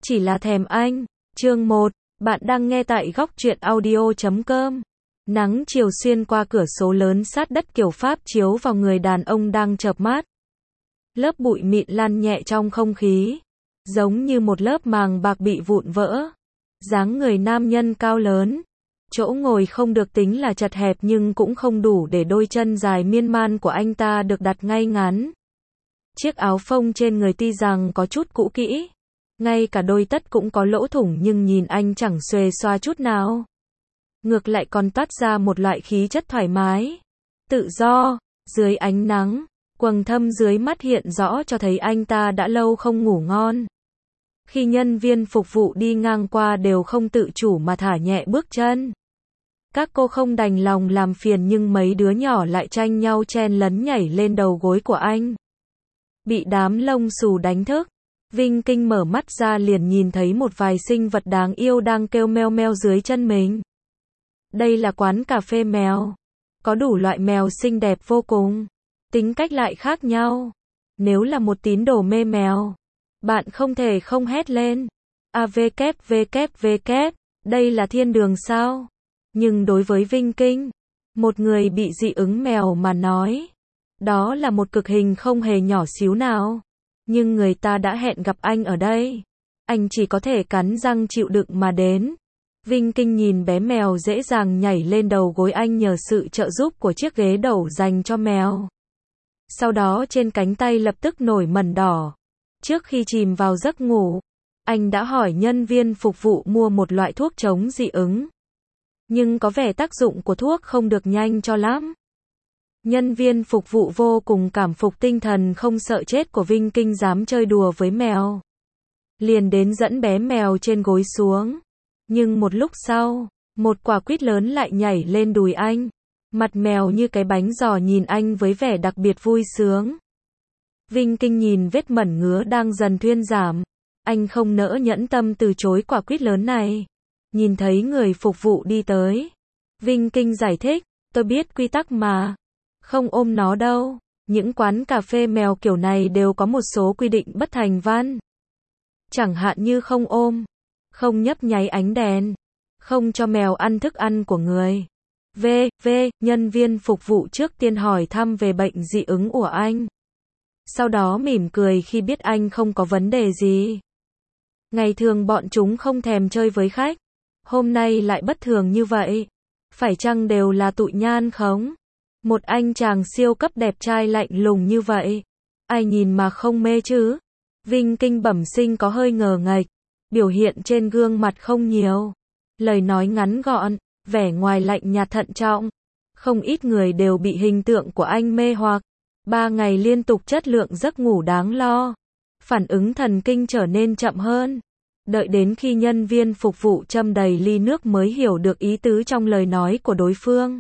Chỉ là thèm anh. Chương 1. Bạn đang nghe tại góc truyện audio.com. Nắng chiều xuyên qua cửa sổ lớn sát đất kiểu Pháp chiếu vào người đàn ông đang chợp mắt. Lớp bụi mịn lan nhẹ trong không khí, giống như một lớp màng bạc bị vụn vỡ. Dáng người nam nhân cao lớn, chỗ ngồi không được tính là chật hẹp nhưng cũng không đủ để đôi chân dài miên man của anh ta được đặt ngay ngắn. Chiếc áo phông trên người tuy rằng có chút cũ kỹ, ngay cả đôi tất cũng có lỗ thủng nhưng nhìn anh chẳng xuề xoa chút nào. Ngược lại còn toát ra một loại khí chất thoải mái, tự do. Dưới ánh nắng, quầng thâm dưới mắt hiện rõ cho thấy anh ta đã lâu không ngủ ngon. Khi nhân viên phục vụ đi ngang qua đều không tự chủ mà thả nhẹ bước chân. Các cô không đành lòng làm phiền nhưng mấy đứa nhỏ lại tranh nhau chen lấn nhảy lên đầu gối của anh. Bị đám lông xù đánh thức, Vinh Kinh mở mắt ra liền nhìn thấy một vài sinh vật đáng yêu đang kêu meo meo dưới chân mình. Đây là quán cà phê mèo. Có đủ loại mèo xinh đẹp vô cùng, tính cách lại khác nhau. Nếu là một tín đồ mê mèo, bạn không thể không hét lên. AVKVKVK, đây là thiên đường sao? Nhưng đối với Vinh Kinh, một người bị dị ứng mèo mà nói, đó là một cực hình không hề nhỏ xíu nào. Nhưng người ta đã hẹn gặp anh ở đây, anh chỉ có thể cắn răng chịu đựng mà đến. Vinh Kinh nhìn bé mèo dễ dàng nhảy lên đầu gối anh nhờ sự trợ giúp của chiếc ghế đầu dành cho mèo. Sau đó trên cánh tay lập tức nổi mẩn đỏ. Trước khi chìm vào giấc ngủ, anh đã hỏi nhân viên phục vụ mua một loại thuốc chống dị ứng. Nhưng có vẻ tác dụng của thuốc không được nhanh cho lắm. Nhân viên phục vụ vô cùng cảm phục tinh thần không sợ chết của Vinh Kinh dám chơi đùa với mèo. Liền đến dẫn bé mèo trên gối xuống. Nhưng một lúc sau, một quả quýt lớn lại nhảy lên đùi anh. Mặt mèo như cái bánh giò nhìn anh với vẻ đặc biệt vui sướng. Vinh Kinh nhìn vết mẩn ngứa đang dần thuyên giảm. Anh không nỡ nhẫn tâm từ chối quả quýt lớn này. Nhìn thấy người phục vụ đi tới, Vinh Kinh giải thích, tôi biết quy tắc mà. Không ôm nó đâu. Những quán cà phê mèo kiểu này đều có một số quy định bất thành văn. Chẳng hạn như không ôm, không nhấp nháy ánh đèn, không cho mèo ăn thức ăn của người. Nhân viên phục vụ trước tiên hỏi thăm về bệnh dị ứng của anh. Sau đó mỉm cười khi biết anh không có vấn đề gì. Ngày thường bọn chúng không thèm chơi với khách. Hôm nay lại bất thường như vậy. Phải chăng đều là tụi nhan không? Một anh chàng siêu cấp đẹp trai lạnh lùng như vậy, ai nhìn mà không mê chứ? Vinh Kinh bẩm sinh có hơi ngờ nghệch, biểu hiện trên gương mặt không nhiều. Lời nói ngắn gọn, vẻ ngoài lạnh nhạt thận trọng. Không ít người đều bị hình tượng của anh mê hoặc. 3 ngày liên tục chất lượng giấc ngủ đáng lo. Phản ứng thần kinh trở nên chậm hơn. Đợi đến khi nhân viên phục vụ châm đầy ly nước mới hiểu được ý tứ trong lời nói của đối phương.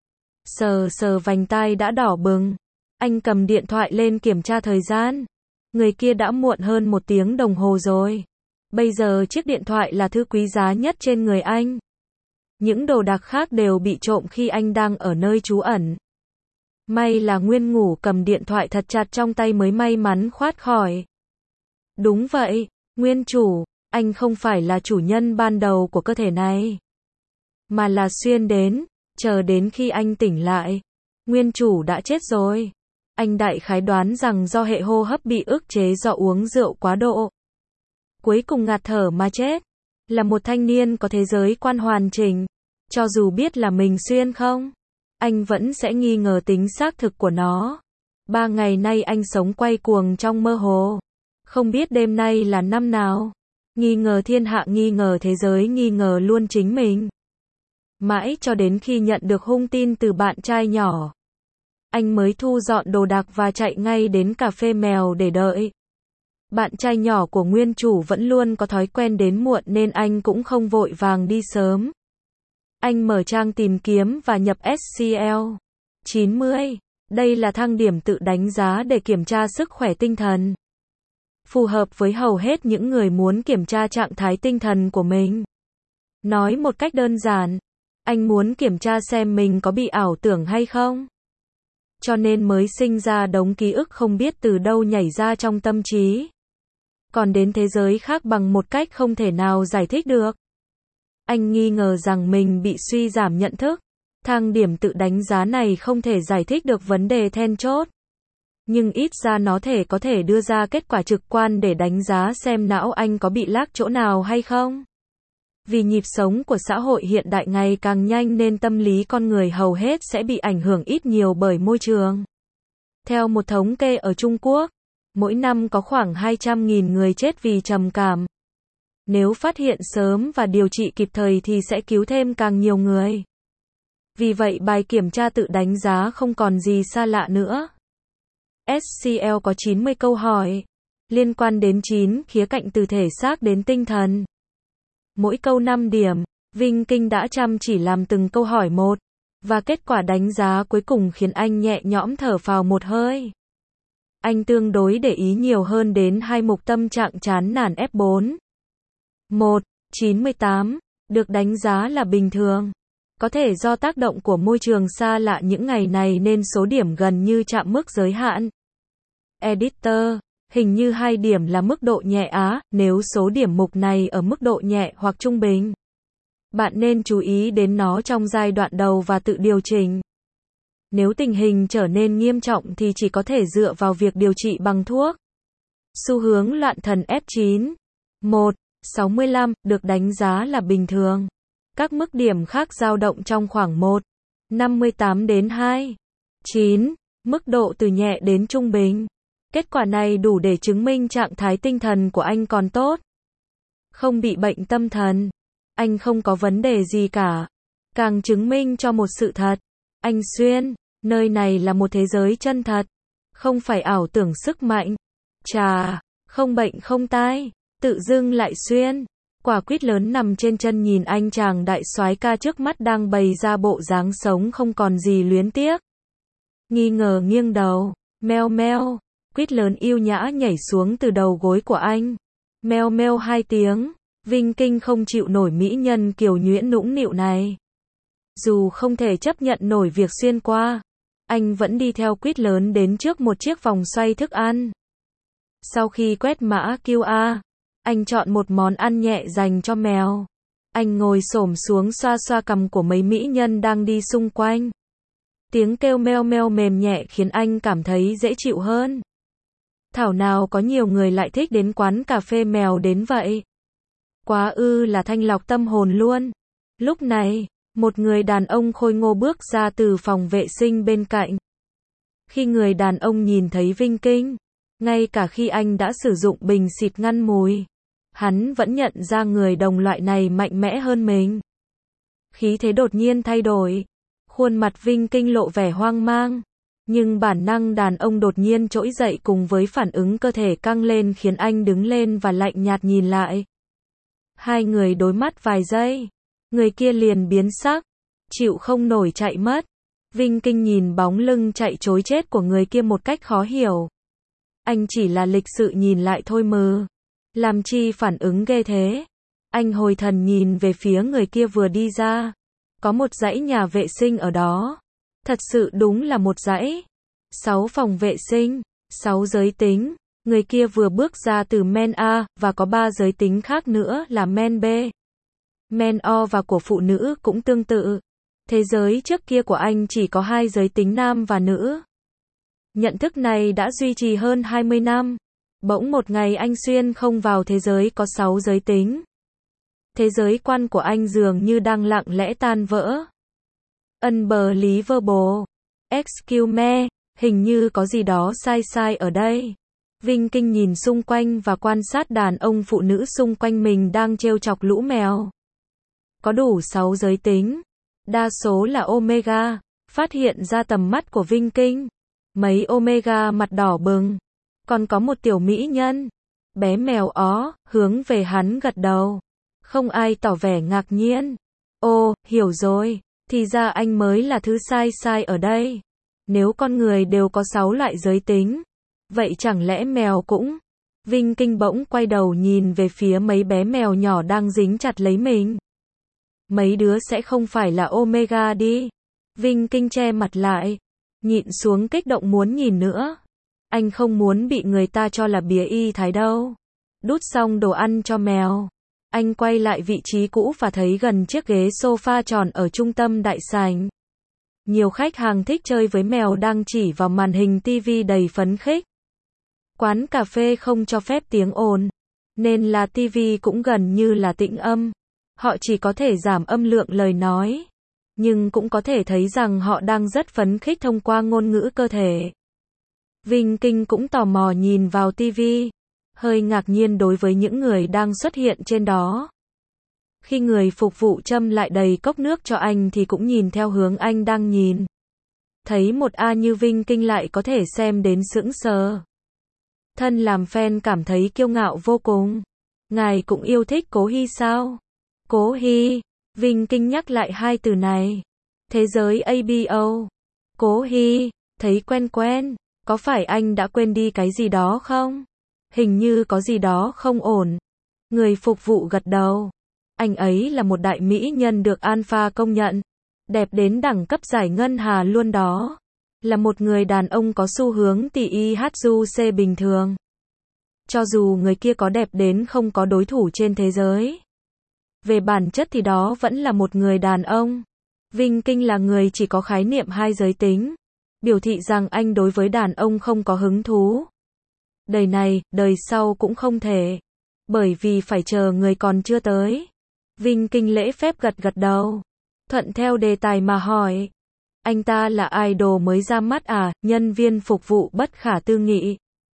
Sờ vành tai đã đỏ bừng. Anh cầm điện thoại lên kiểm tra thời gian. Người kia đã muộn hơn 1 tiếng đồng hồ rồi. Bây giờ chiếc điện thoại là thứ quý giá nhất trên người anh. Những đồ đạc khác đều bị trộm khi anh đang ở nơi trú ẩn. May là Nguyên ngủ cầm điện thoại thật chặt trong tay mới may mắn thoát khỏi. Đúng vậy, Nguyên chủ, anh không phải là chủ nhân ban đầu của cơ thể này, mà là xuyên đến. Chờ đến khi anh tỉnh lại, nguyên chủ đã chết rồi. Anh đại khái đoán rằng do hệ hô hấp bị ức chế do uống rượu quá độ. Cuối cùng ngạt thở mà chết. Là một thanh niên có thế giới quan hoàn chỉnh. Cho dù biết là mình xuyên không, anh vẫn sẽ nghi ngờ tính xác thực của nó. 3 ngày nay anh sống quay cuồng trong mơ hồ. Không biết đêm nay là năm nào. Nghi ngờ thiên hạ, nghi ngờ thế giới, nghi ngờ luôn chính mình. Mãi cho đến khi nhận được hung tin từ bạn trai nhỏ, anh mới thu dọn đồ đạc và chạy ngay đến cà phê mèo để đợi. Bạn trai nhỏ của nguyên chủ vẫn luôn có thói quen đến muộn nên anh cũng không vội vàng đi sớm. Anh mở trang tìm kiếm và nhập SCL 90. Đây là thang điểm tự đánh giá để kiểm tra sức khỏe tinh thần. Phù hợp với hầu hết những người muốn kiểm tra trạng thái tinh thần của mình. Nói một cách đơn giản, anh muốn kiểm tra xem mình có bị ảo tưởng hay không. Cho nên mới sinh ra đống ký ức không biết từ đâu nhảy ra trong tâm trí. còn đến thế giới khác bằng một cách không thể nào giải thích được. Anh nghi ngờ rằng mình bị suy giảm nhận thức. Thang điểm tự đánh giá này không thể giải thích được vấn đề then chốt. Nhưng ít ra nó có thể đưa ra kết quả trực quan để đánh giá xem não anh có bị lag chỗ nào hay không. Vì nhịp sống của xã hội hiện đại ngày càng nhanh nên tâm lý con người hầu hết sẽ bị ảnh hưởng ít nhiều bởi môi trường. Theo một thống kê ở Trung Quốc, mỗi năm có khoảng 200.000 người chết vì trầm cảm. Nếu phát hiện sớm và điều trị kịp thời thì sẽ cứu thêm càng nhiều người. Vì vậy bài kiểm tra tự đánh giá không còn gì xa lạ nữa. SCL có 90 câu hỏi, liên quan đến 9 khía cạnh từ thể xác đến tinh thần. Mỗi câu 5 điểm, Vinh Kinh đã chăm chỉ làm từng câu hỏi một, và kết quả đánh giá cuối cùng khiến anh nhẹ nhõm thở phào một hơi. Anh tương đối để ý nhiều hơn đến hai mục tâm trạng chán nản F4. 1. 98, được đánh giá là bình thường. Có thể do tác động của môi trường xa lạ những ngày này nên số điểm gần như chạm mức giới hạn. Editor, hình như 2 điểm là mức độ nhẹ á, nếu số điểm mục này ở mức độ nhẹ hoặc trung bình. Bạn nên chú ý đến nó trong giai đoạn đầu và tự điều chỉnh. Nếu tình hình trở nên nghiêm trọng thì chỉ có thể dựa vào việc điều trị bằng thuốc. Xu hướng loạn thần F9. 1. 65, được đánh giá là bình thường. Các mức điểm khác dao động trong khoảng 1. 58 đến 2. 9. Mức độ từ nhẹ đến trung bình. Kết quả này đủ để chứng minh trạng thái tinh thần của anh còn tốt. Không bị bệnh tâm thần. Anh không có vấn đề gì cả. Càng chứng minh cho một sự thật. Anh Xuyên, nơi này là một thế giới chân thật. Không phải ảo tưởng sức mạnh. Chà, không bệnh không tai. Tự dưng lại Xuyên. Quả quýt lớn nằm trên chân nhìn anh chàng đại soái ca trước mắt đang bày ra bộ dáng sống không còn gì luyến tiếc. Nghi ngờ nghiêng đầu. Meo meo. Quýt lớn yêu nhã nhảy xuống từ đầu gối của anh. Meo meo 2 tiếng. Vinh Kinh không chịu nổi mỹ nhân kiều nhuyễn nũng nịu này. Dù không thể chấp nhận nổi việc xuyên qua, anh vẫn đi theo quýt lớn đến trước một chiếc vòng xoay thức ăn. Sau khi quét mã QR, anh chọn một món ăn nhẹ dành cho mèo. Anh ngồi xổm xuống xoa xoa cằm của mấy mỹ nhân đang đi xung quanh. Tiếng kêu meo meo mềm nhẹ khiến anh cảm thấy dễ chịu hơn. Thảo nào có nhiều người lại thích đến quán cà phê mèo đến vậy. Quá ư là thanh lọc tâm hồn luôn. Lúc này, một người đàn ông khôi ngô bước ra từ phòng vệ sinh bên cạnh. Khi người đàn ông nhìn thấy Vinh Kinh, ngay cả khi anh đã sử dụng bình xịt ngăn mùi, hắn vẫn nhận ra người đồng loại này mạnh mẽ hơn mình. Khí thế đột nhiên thay đổi. Khuôn mặt Vinh Kinh lộ vẻ hoang mang. Nhưng bản năng đàn ông đột nhiên trỗi dậy cùng với phản ứng cơ thể căng lên khiến anh đứng lên và lạnh nhạt nhìn lại. Hai người đối mắt vài giây. Người kia liền biến sắc. Chịu không nổi chạy mất. Vinh Kinh nhìn bóng lưng chạy trối chết của người kia một cách khó hiểu. Anh chỉ là lịch sự nhìn lại thôi mừ. Làm chi phản ứng ghê thế. Anh hồi thần nhìn về phía người kia vừa đi ra. Có một dãy nhà vệ sinh ở đó. Thật sự đúng là một dãy. 6 phòng vệ sinh, 6 giới tính. Người kia vừa bước ra từ men A, và có 3 giới tính khác nữa là men B. Men O và của phụ nữ cũng tương tự. Thế giới trước kia của anh chỉ có 2 giới tính nam và nữ. Nhận thức này đã duy trì hơn 20 năm. Bỗng một ngày anh xuyên không vào thế giới có 6 giới tính. Thế giới quan của anh dường như đang lặng lẽ tan vỡ. Unbelievable. Excuse me, hình như có gì đó sai sai ở đây. Vinh Kinh nhìn xung quanh và quan sát đàn ông phụ nữ xung quanh mình đang trêu chọc lũ mèo. Có đủ 6 giới tính. Đa số là Omega. Phát hiện ra tầm mắt của Vinh Kinh. Mấy Omega mặt đỏ bừng. Còn có một tiểu mỹ nhân. Bé mèo ó, hướng về hắn gật đầu. Không ai tỏ vẻ ngạc nhiên. Ô, hiểu rồi. Thì ra anh mới là thứ sai sai ở đây. Nếu con người đều có 6 loại giới tính, vậy chẳng lẽ mèo cũng? Vinh Kinh bỗng quay đầu nhìn về phía mấy bé mèo nhỏ đang dính chặt lấy mình. Mấy đứa sẽ không phải là Omega đi. Vinh Kinh che mặt lại, nhịn xuống kích động muốn nhìn nữa. Anh không muốn bị người ta cho là bía y thái đâu. Đút xong đồ ăn cho mèo, anh quay lại vị trí cũ và thấy gần chiếc ghế sofa tròn ở trung tâm đại sảnh. Nhiều khách hàng thích chơi với mèo đang chỉ vào màn hình TV đầy phấn khích. Quán cà phê không cho phép tiếng ồn, nên là TV cũng gần như là tĩnh âm. Họ chỉ có thể giảm âm lượng lời nói, nhưng cũng có thể thấy rằng họ đang rất phấn khích thông qua ngôn ngữ cơ thể. Vinh Kinh cũng tò mò nhìn vào TV, hơi ngạc nhiên đối với những người đang xuất hiện trên đó. Khi người phục vụ châm lại đầy cốc nước cho anh thì cũng nhìn theo hướng anh đang nhìn. Thấy một A như Vinh Kinh lại có thể xem đến sững sờ. Thân làm fan cảm thấy kiêu ngạo vô cùng. Ngài cũng yêu thích Cố Hy sao? Cố Hy, Vinh Kinh nhắc lại hai từ này. Thế giới ABO. Cố Hy, thấy quen quen, có phải anh đã quên đi cái gì đó không? Hình như có gì đó không ổn. Người phục vụ gật đầu. Anh ấy là một đại mỹ nhân được Alpha công nhận. Đẹp đến đẳng cấp giải ngân hà luôn đó. Là một người đàn ông có xu hướng TIHUC bình thường. Cho dù người kia có đẹp đến không có đối thủ trên thế giới. Về bản chất thì đó vẫn là một người đàn ông. Vinh Kinh là người chỉ có khái niệm hai giới tính. Biểu thị rằng anh đối với đàn ông không có hứng thú. Đời này, đời sau cũng không thể. Bởi vì phải chờ người còn chưa tới. Vinh Kinh lễ phép gật gật đầu. Thuận theo đề tài mà hỏi. Anh ta là idol mới ra mắt à? Nhân viên phục vụ bất khả tư nghị.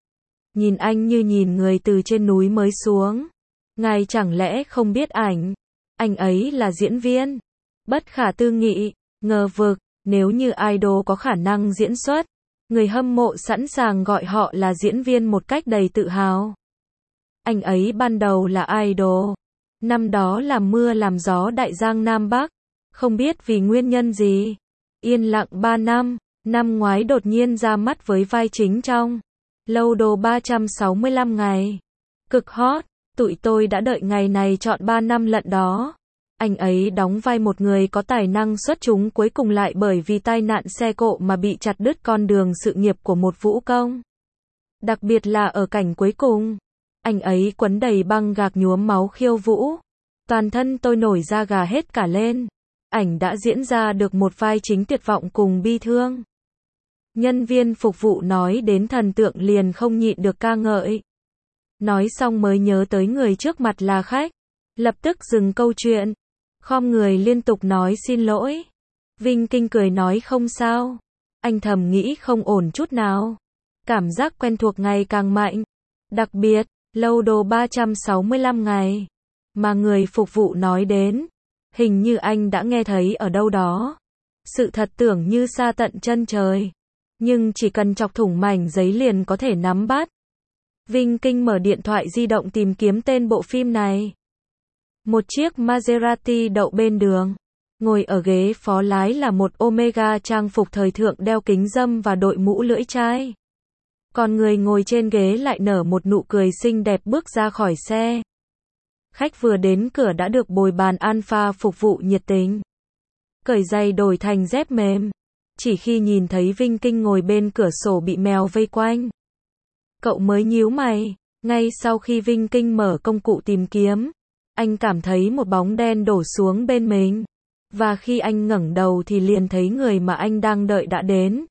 Nhìn anh như nhìn người từ trên núi mới xuống. Ngài chẳng lẽ không biết ảnh? Anh ấy là diễn viên. Bất khả tư nghị, ngờ vực, nếu như idol có khả năng diễn xuất, người hâm mộ sẵn sàng gọi họ là diễn viên một cách đầy tự hào. Anh ấy ban đầu là idol. Năm đó làm mưa làm gió Đại Giang Nam Bắc. Không biết vì nguyên nhân gì. Yên lặng 3 năm, năm ngoái đột nhiên ra mắt với vai chính trong Lâu Đồ 365 ngày. Cực hot, tụi tôi đã đợi ngày này trọn 3 năm lận đó. Anh ấy đóng vai một người có tài năng xuất chúng cuối cùng lại bởi vì tai nạn xe cộ mà bị chặt đứt con đường sự nghiệp của một vũ công. Đặc biệt là ở cảnh cuối cùng, anh ấy quấn đầy băng gạc nhuốm máu khiêu vũ. Toàn thân tôi nổi da gà hết cả lên. Ảnh đã diễn ra được một vai chính tuyệt vọng cùng bi thương. Nhân viên phục vụ nói đến thần tượng liền không nhịn được ca ngợi. Nói xong mới nhớ tới người trước mặt là khách. Lập tức dừng câu chuyện. Khom người liên tục nói xin lỗi. Vinh Kinh cười nói không sao. Anh thầm nghĩ không ổn chút nào. Cảm giác quen thuộc ngày càng mạnh. Đặc biệt, Lâu Đồ 365 ngày. Mà người phục vụ nói đến. Hình như anh đã nghe thấy ở đâu đó. Sự thật tưởng như xa tận chân trời. Nhưng chỉ cần chọc thủng mảnh giấy liền có thể nắm bắt. Vinh Kinh mở điện thoại di động tìm kiếm tên bộ phim này. Một chiếc Maserati đậu bên đường. Ngồi ở ghế phó lái là một Omega trang phục thời thượng đeo kính râm và đội mũ lưỡi chai. Còn người ngồi trên ghế lại nở một nụ cười xinh đẹp bước ra khỏi xe. Khách vừa đến cửa đã được bồi bàn Alpha phục vụ nhiệt tình. Cởi giày đổi thành dép mềm. Chỉ khi nhìn thấy Vinh Kinh ngồi bên cửa sổ bị mèo vây quanh, cậu mới nhíu mày. Ngay sau khi Vinh Kinh mở công cụ tìm kiếm, anh cảm thấy một bóng đen đổ xuống bên mình. Và khi anh ngẩng đầu thì liền thấy người mà anh đang đợi đã đến.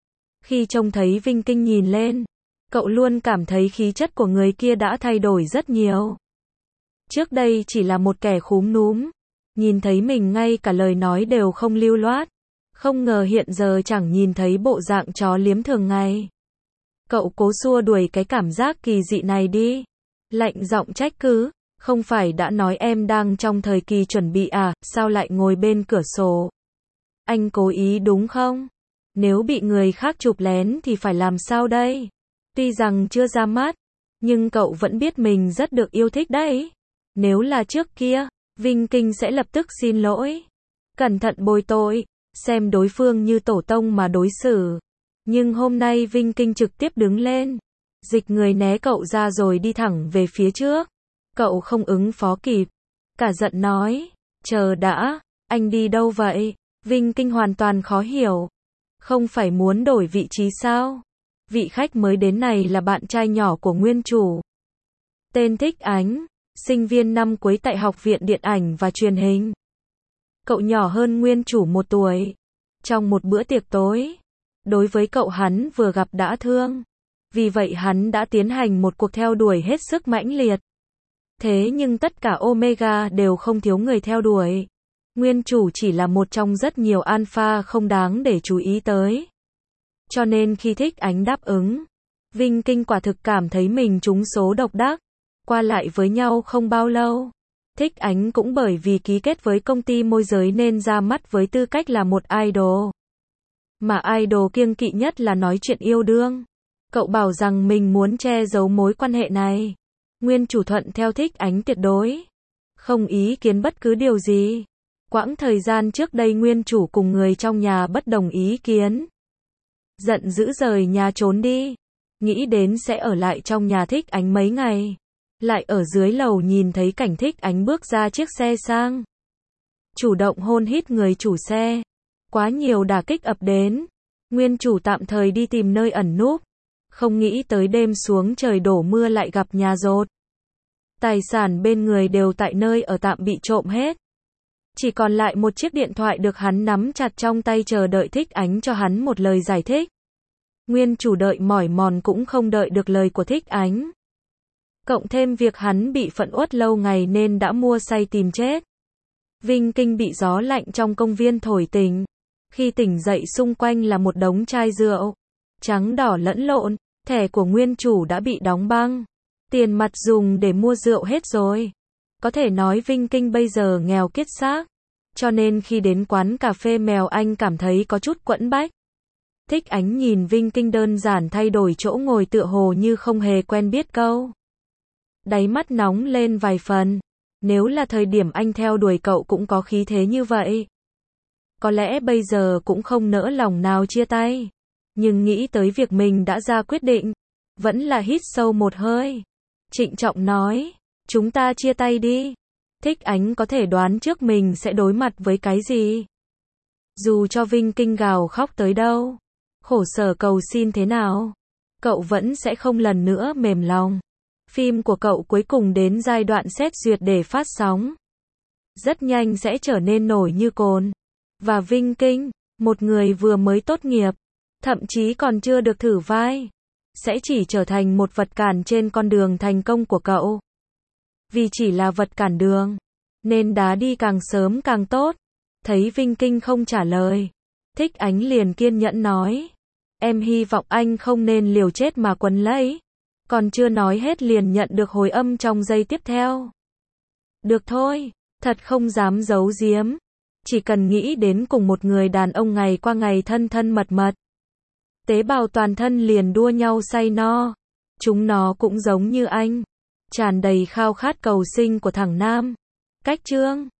Khi trông thấy Vinh Kinh nhìn lên, cậu luôn cảm thấy khí chất của người kia đã thay đổi rất nhiều. Trước đây chỉ là một kẻ khúm núm, nhìn thấy mình ngay cả lời nói đều không lưu loát. Không ngờ hiện giờ chẳng nhìn thấy bộ dạng chó liếm thường ngày. Cậu cố xua đuổi cái cảm giác kỳ dị này đi. Lạnh giọng trách cứ, không phải đã nói em đang trong thời kỳ chuẩn bị à, sao lại ngồi bên cửa sổ? Anh cố ý đúng không? Nếu bị người khác chụp lén thì phải làm sao đây? Tuy rằng chưa ra mắt, nhưng cậu vẫn biết mình rất được yêu thích đấy. Nếu là trước kia, Vinh Kinh sẽ lập tức xin lỗi. Cẩn thận bồi tội, xem đối phương như tổ tông mà đối xử. Nhưng hôm nay Vinh Kinh trực tiếp đứng lên, dịch người né cậu ra rồi đi thẳng về phía trước. Cậu không ứng phó kịp. Cả giận nói, chờ đã, anh đi đâu vậy? Vinh Kinh hoàn toàn khó hiểu. Không phải muốn đổi vị trí sao? Vị khách mới đến này là bạn trai nhỏ của nguyên chủ. Tên Thích Ánh, sinh viên năm cuối tại Học viện Điện ảnh và Truyền hình. Cậu nhỏ hơn nguyên chủ 1 tuổi. Trong một bữa tiệc tối, đối với cậu hắn vừa gặp đã thương. Vì vậy hắn đã tiến hành một cuộc theo đuổi hết sức mãnh liệt. Thế nhưng tất cả Omega đều không thiếu người theo đuổi. Nguyên chủ chỉ là một trong rất nhiều alpha không đáng để chú ý tới. Cho nên khi Thích Ánh đáp ứng, Vinh Kinh quả thực cảm thấy mình trúng số độc đắc. Qua lại với nhau không bao lâu, Thích Ánh cũng bởi vì ký kết với công ty môi giới nên ra mắt với tư cách là một idol. Mà idol kiêng kỵ nhất là nói chuyện yêu đương. Cậu bảo rằng mình muốn che giấu mối quan hệ này. Nguyên chủ thuận theo Thích Ánh tuyệt đối. Không ý kiến bất cứ điều gì. Quãng thời gian trước đây nguyên chủ cùng người trong nhà bất đồng ý kiến. Giận dữ rời nhà trốn đi. Nghĩ đến sẽ ở lại trong nhà Thích Ánh mấy ngày. Lại ở dưới lầu nhìn thấy cảnh Thích Ánh bước ra chiếc xe sang. Chủ động hôn hít người chủ xe. Quá nhiều đả kích ập đến. Nguyên chủ tạm thời đi tìm nơi ẩn núp. Không nghĩ tới đêm xuống trời đổ mưa lại gặp nhà dột. Tài sản bên người đều tại nơi ở tạm bị trộm hết. Chỉ còn lại một chiếc điện thoại được hắn nắm chặt trong tay chờ đợi Thích Ánh cho hắn một lời giải thích. Nguyên chủ đợi mỏi mòn cũng không đợi được lời của Thích Ánh. Cộng thêm việc hắn bị phẫn uất lâu ngày nên đã mua say tìm chết. Vinh Kinh bị gió lạnh trong công viên thổi tỉnh. Khi tỉnh dậy xung quanh là một đống chai rượu. Trắng đỏ lẫn lộn, thẻ của nguyên chủ đã bị đóng băng. Tiền mặt dùng để mua rượu hết rồi. Có thể nói Vinh Kinh bây giờ nghèo kiết xác. Cho nên khi đến quán cà phê mèo anh cảm thấy có chút quẫn bách. Thích Ánh nhìn Vinh Kinh đơn giản thay đổi chỗ ngồi tựa hồ như không hề quen biết câu. Đáy mắt nóng lên vài phần. Nếu là thời điểm anh theo đuổi cậu cũng có khí thế như vậy. Có lẽ bây giờ cũng không nỡ lòng nào chia tay. Nhưng nghĩ tới việc mình đã ra quyết định. Vẫn là hít sâu một hơi. Trịnh trọng nói. Chúng ta chia tay đi. Thích Ánh có thể đoán trước mình sẽ đối mặt với cái gì. Dù cho Vinh Kinh gào khóc tới đâu. Khổ sở cầu xin thế nào. Cậu vẫn sẽ không lần nữa mềm lòng. Phim của cậu cuối cùng đến giai đoạn xét duyệt để phát sóng. Rất nhanh sẽ trở nên nổi như cồn. Và Vinh Kinh, một người vừa mới tốt nghiệp, thậm chí còn chưa được thử vai, sẽ chỉ trở thành một vật cản trên con đường thành công của cậu. Vì chỉ là vật cản đường, nên đá đi càng sớm càng tốt. Thấy Vinh Kinh không trả lời, Thích Ánh liền kiên nhẫn nói. Em hy vọng anh không nên liều chết mà quấn lấy. Còn chưa nói hết liền nhận được hồi âm trong giây tiếp theo. Được thôi, thật không dám giấu giếm. Chỉ cần nghĩ đến cùng một người đàn ông ngày qua ngày thân thân mật mật. Tế bào toàn thân liền đua nhau say no. Chúng nó cũng giống như anh. Tràn đầy khao khát cầu sinh của thằng nam. Cách chương